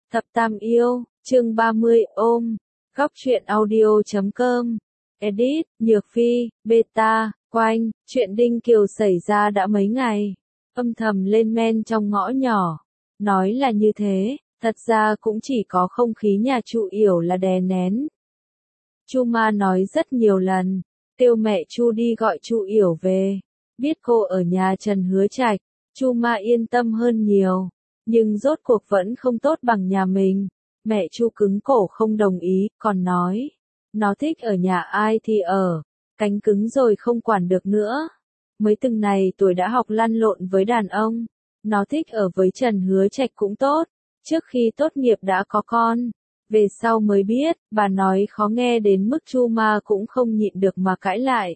Thập Tam Yêu, chương 30 ôm. Góc truyện audio.com. Edit, Nhược Phi, Beta, Quanh. Chuyện Đinh Kiều xảy ra đã mấy ngày. Âm thầm lên men trong ngõ nhỏ. Nói là như thế, thật ra cũng chỉ có không khí nhà Chu Yểu là đè nén. Chu Ma nói rất nhiều lần, kêu mẹ Chu đi gọi Chu Yểu về. Biết cô ở nhà Trần Hứa Trạch, Chu Ma yên tâm hơn nhiều. Nhưng rốt cuộc vẫn không tốt bằng nhà mình. Mẹ Chu cứng cổ không đồng ý, còn nói, nó thích ở nhà ai thì ở, cánh cứng rồi không quản được nữa. Mới từng này tuổi đã học lăn lộn với đàn ông, nó thích ở với Trần Hứa Trạch cũng tốt, trước khi tốt nghiệp đã có con. Về sau mới biết, bà nói khó nghe đến mức Chu Ma cũng không nhịn được mà cãi lại.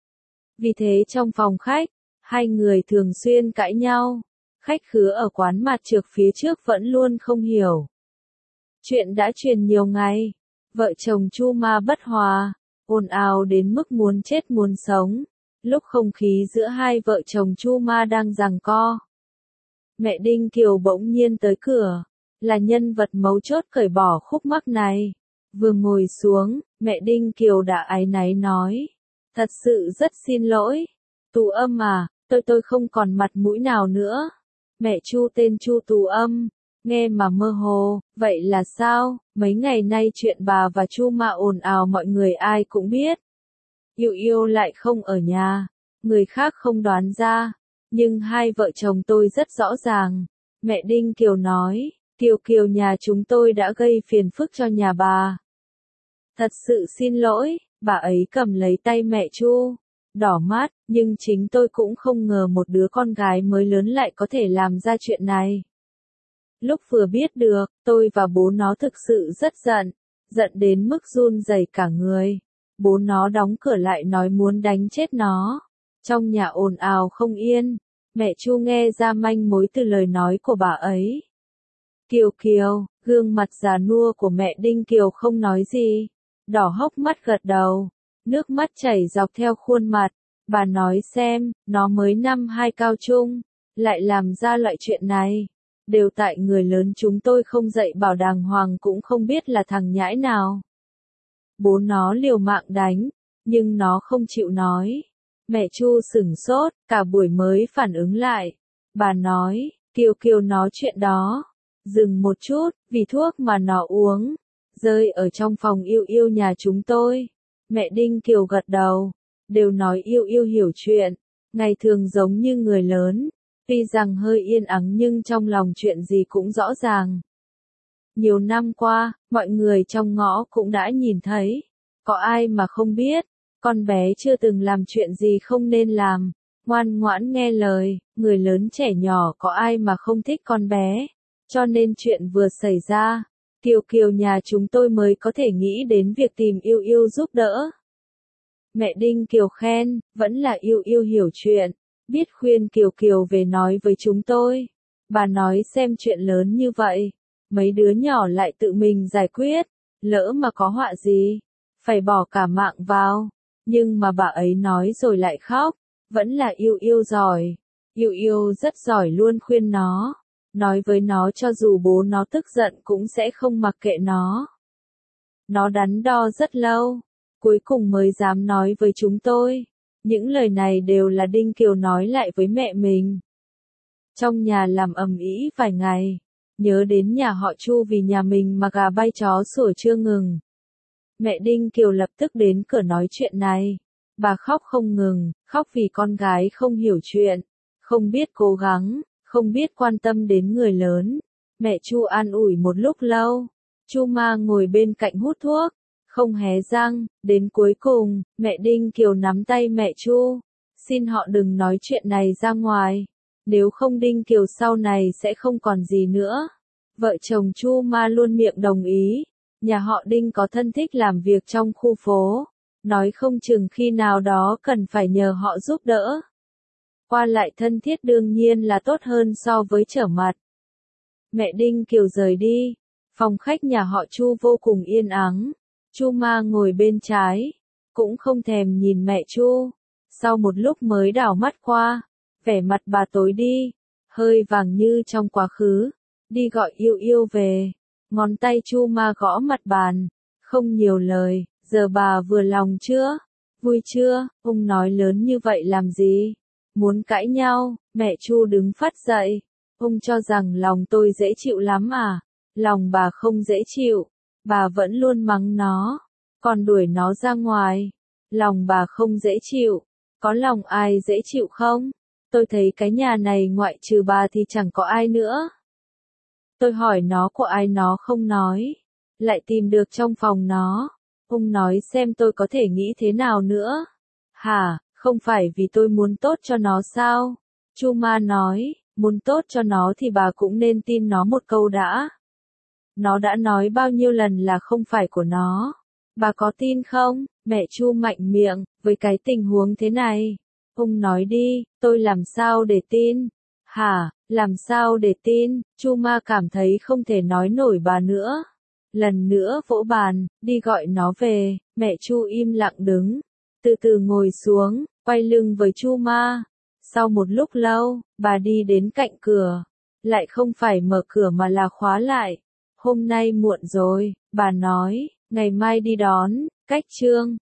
Vì thế trong phòng khách, hai người thường xuyên cãi nhau. Khách khứa ở quán mặt trược phía trước vẫn luôn không hiểu. Chuyện đã truyền nhiều ngày, vợ chồng Chu Ma bất hòa, ồn ào đến mức muốn chết muốn sống. Lúc không khí giữa hai vợ chồng Chu Ma đang giằng co, mẹ Đinh Kiều bỗng nhiên tới cửa, là nhân vật mấu chốt cởi bỏ khúc mắc này. Vừa ngồi xuống, mẹ Đinh Kiều đã áy náy nói, thật sự rất xin lỗi, Tú Âm à, tôi không còn mặt mũi nào nữa. Mẹ Chu tên Chu Tú Âm, nghe mà mơ hồ, vậy là sao? Mấy ngày nay chuyện bà và Chu Ma ồn ào mọi người ai cũng biết. Yêu Yêu lại không ở nhà, người khác không đoán ra, nhưng hai vợ chồng tôi rất rõ ràng. Mẹ Đinh Kiều nói, Kiều nhà chúng tôi đã gây phiền phức cho nhà bà. Thật sự xin lỗi, bà ấy cầm lấy tay mẹ Chu, đỏ mắt, nhưng chính tôi cũng không ngờ một đứa con gái mới lớn lại có thể làm ra chuyện này. Lúc vừa biết được, tôi và bố nó thực sự rất giận đến mức run rẩy cả người. Bố nó đóng cửa lại nói muốn đánh chết nó. Trong nhà ồn ào không yên, mẹ Chu nghe ra manh mối từ lời nói của bà ấy. Kiều, gương mặt già nua của mẹ Đinh Kiều không nói gì, đỏ hốc mắt gật đầu, nước mắt chảy dọc theo khuôn mặt. Bà nói xem, nó mới năm 2 cao trung, lại làm ra loại chuyện này. Đều tại người lớn chúng tôi không dạy bảo đàng hoàng cũng không biết là thằng nhãi nào. Bố nó liều mạng đánh, nhưng nó không chịu nói. Mẹ Chu sửng sốt, cả buổi mới phản ứng lại. Bà nói, Kiều nói chuyện đó. Dừng một chút, vì thuốc mà nó uống, rơi ở trong phòng Yêu nhà chúng tôi. Mẹ Đinh Kiều gật đầu, đều nói Yêu hiểu chuyện, ngày thường giống như người lớn. Tuy rằng hơi yên ắng nhưng trong lòng chuyện gì cũng rõ ràng. Nhiều năm qua, mọi người trong ngõ cũng đã nhìn thấy. Có ai mà không biết, con bé chưa từng làm chuyện gì không nên làm. Ngoan ngoãn nghe lời, người lớn trẻ nhỏ có ai mà không thích con bé. Cho nên chuyện vừa xảy ra, Kiều nhà chúng tôi mới có thể nghĩ đến việc tìm Yêu giúp đỡ. Mẹ Đinh Kiều khen, vẫn là Yêu hiểu chuyện. Biết khuyên Kiều về nói với chúng tôi. Bà nói xem chuyện lớn như vậy, mấy đứa nhỏ lại tự mình giải quyết, lỡ mà có họa gì, phải bỏ cả mạng vào. Nhưng mà bà ấy nói rồi lại khóc, vẫn là Yêu giỏi. Yêu rất giỏi luôn khuyên nó, nói với nó cho dù bố nó tức giận cũng sẽ không mặc kệ nó. Nó đắn đo rất lâu, cuối cùng mới dám nói với chúng tôi. Những lời này đều là Đinh Kiều nói lại với mẹ mình. Trong nhà làm ầm ĩ vài ngày, nhớ đến nhà họ Chu vì nhà mình mà gà bay chó sủa chưa ngừng. Mẹ Đinh Kiều lập tức đến cửa nói chuyện này. Bà khóc không ngừng, khóc vì con gái không hiểu chuyện, không biết cố gắng, không biết quan tâm đến người lớn. Mẹ Chu an ủi một lúc lâu. Chu Ma ngồi bên cạnh hút thuốc, không hé răng. Đến cuối cùng, mẹ Đinh Kiều nắm tay mẹ Chu, xin họ đừng nói chuyện này ra ngoài, nếu không Đinh Kiều sau này sẽ không còn gì nữa. Vợ chồng Chu Ma luôn miệng đồng ý. Nhà họ Đinh có thân thích làm việc trong khu phố, nói không chừng khi nào đó cần phải nhờ họ giúp đỡ. Qua lại thân thiết đương nhiên là tốt hơn so với trở mặt. Mẹ Đinh Kiều rời đi, phòng khách nhà họ Chu vô cùng yên ắng. Chu Ma ngồi bên trái, cũng không thèm nhìn mẹ Chu. Sau một lúc mới đảo mắt qua, vẻ mặt bà tối đi, hơi vàng như trong quá khứ. Đi gọi Yêu về. Ngón tay Chu Ma gõ mặt bàn, không nhiều lời, giờ bà vừa lòng chưa? Vui chưa? Ông nói lớn như vậy làm gì? Muốn cãi nhau? Mẹ Chu đứng phắt dậy. Ông cho rằng lòng tôi dễ chịu lắm à? Lòng bà không dễ chịu. Bà vẫn luôn mắng nó, còn đuổi nó ra ngoài. Lòng bà không dễ chịu. Có lòng ai dễ chịu không? Tôi thấy cái nhà này ngoại trừ bà thì chẳng có ai nữa. Tôi hỏi nó của ai nó không nói. Lại tìm được trong phòng nó. Ông nói xem tôi có thể nghĩ thế nào nữa. Hả, không phải vì tôi muốn tốt cho nó sao? Chu Ma nói, muốn tốt cho nó thì bà cũng nên tin nó một câu đã. Nó đã nói bao nhiêu lần là không phải của nó. Bà có tin không? Mẹ Chu mạnh miệng, với cái tình huống thế này. Ông nói đi, tôi làm sao để tin? Hả, làm sao để tin? Chu Ma cảm thấy không thể nói nổi bà nữa. Lần nữa vỗ bàn, đi gọi nó về. Mẹ Chu im lặng đứng, từ từ ngồi xuống, quay lưng với Chu Ma. Sau một lúc lâu, bà đi đến cạnh cửa. Lại không phải mở cửa mà là khóa lại. Hôm nay muộn rồi, bà nói, ngày mai đi đón, cách Trương.